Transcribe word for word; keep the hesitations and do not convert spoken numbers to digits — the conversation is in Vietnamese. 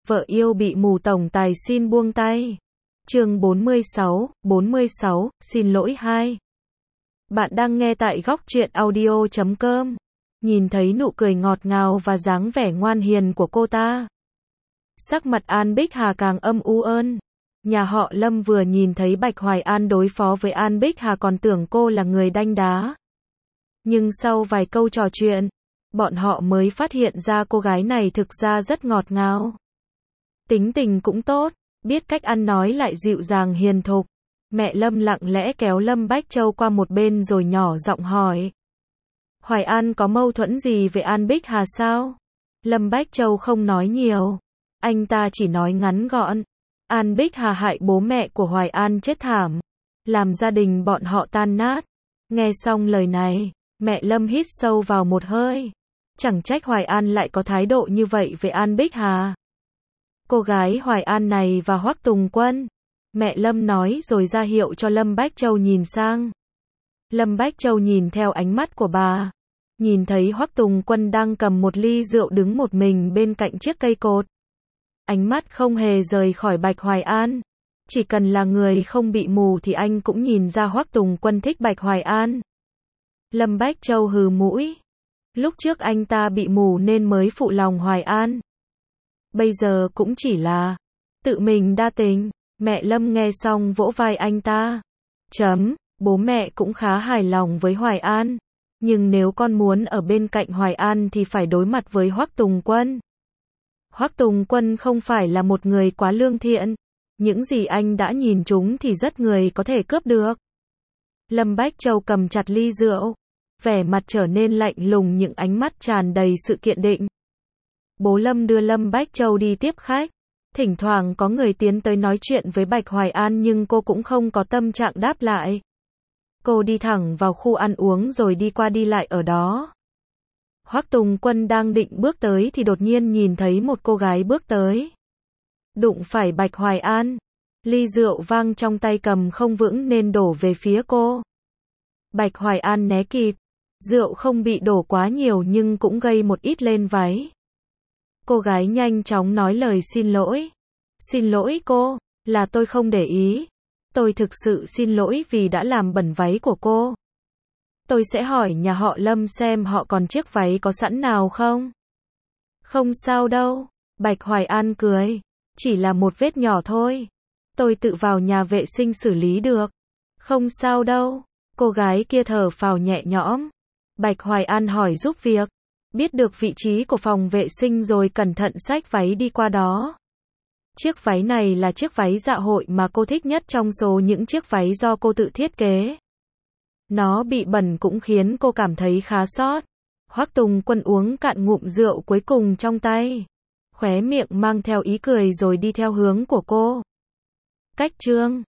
Vợ yêu bị mù tổng tài xin buông tay. Chương bốn mươi sáu, bốn mươi sáu, xin lỗi hai. Bạn đang nghe tại góc truyện audio chấm com. Nhìn thấy nụ cười ngọt ngào và dáng vẻ ngoan hiền của cô ta, sắc mặt An Bích Hà càng âm u ơn. Nhà họ Lâm vừa nhìn thấy Bạch Hoài An đối phó với An Bích Hà còn tưởng cô là người đanh đá. Nhưng sau vài câu trò chuyện, bọn họ mới phát hiện ra cô gái này thực ra rất ngọt ngào. Tính tình cũng tốt, biết cách ăn nói lại dịu dàng hiền thục. Mẹ Lâm lặng lẽ kéo Lâm Bách Châu qua một bên rồi nhỏ giọng hỏi. Hoài An có mâu thuẫn gì với An Bích Hà sao? Lâm Bách Châu không nói nhiều. Anh ta chỉ nói ngắn gọn. An Bích Hà hại bố mẹ của Hoài An chết thảm, làm gia đình bọn họ tan nát. Nghe xong lời này, mẹ Lâm hít sâu vào một hơi. Chẳng trách Hoài An lại có thái độ như vậy với An Bích Hà. Cô gái Hoài An này và Hoắc Tùng Quân. Mẹ Lâm nói rồi ra hiệu cho Lâm Bách Châu nhìn sang. Lâm Bách Châu nhìn theo ánh mắt của bà. Nhìn thấy Hoắc Tùng Quân đang cầm một ly rượu đứng một mình bên cạnh chiếc cây cột. Ánh mắt không hề rời khỏi Bạch Hoài An. Chỉ cần là người không bị mù thì anh cũng nhìn ra Hoắc Tùng Quân thích Bạch Hoài An. Lâm Bách Châu hừ mũi. Lúc trước anh ta bị mù nên mới phụ lòng Hoài An. Bây giờ cũng chỉ là tự mình đa tình. Mẹ Lâm nghe xong vỗ vai anh ta. Chấm, bố mẹ cũng khá hài lòng với Hoài An. Nhưng nếu con muốn ở bên cạnh Hoài An thì phải đối mặt với Hoắc Tùng Quân. Hoắc Tùng Quân không phải là một người quá lương thiện. Những gì anh đã nhìn trúng thì rất người có thể cướp được. Lâm Bách Châu cầm chặt ly rượu. Vẻ mặt trở nên lạnh lùng, những ánh mắt tràn đầy sự kiên định. Bố Lâm đưa Lâm Bách Châu đi tiếp khách. Thỉnh thoảng có người tiến tới nói chuyện với Bạch Hoài An nhưng cô cũng không có tâm trạng đáp lại. Cô đi thẳng vào khu ăn uống rồi đi qua đi lại ở đó. Hoắc Tùng Quân đang định bước tới thì đột nhiên nhìn thấy một cô gái bước tới. Đụng phải Bạch Hoài An. Ly rượu vang trong tay cầm không vững nên đổ về phía cô. Bạch Hoài An né kịp. Rượu không bị đổ quá nhiều nhưng cũng gây một ít lên váy. Cô gái nhanh chóng nói lời xin lỗi. Xin lỗi cô, là tôi không để ý. Tôi thực sự xin lỗi vì đã làm bẩn váy của cô. Tôi sẽ hỏi nhà họ Lâm xem họ còn chiếc váy có sẵn nào không? Không sao đâu. Bạch Hoài An cười. Chỉ là một vết nhỏ thôi. Tôi tự vào nhà vệ sinh xử lý được. Không sao đâu. Cô gái kia thở phào nhẹ nhõm. Bạch Hoài An hỏi giúp việc. Biết được vị trí của phòng vệ sinh rồi cẩn thận xách váy đi qua đó. Chiếc váy này là chiếc váy dạ hội mà cô thích nhất trong số những chiếc váy do cô tự thiết kế. Nó bị bẩn cũng khiến cô cảm thấy khá sót. Hoắc Tùng Quân uống cạn ngụm rượu cuối cùng trong tay. Khóe miệng mang theo ý cười rồi đi theo hướng của cô. Cách Trương.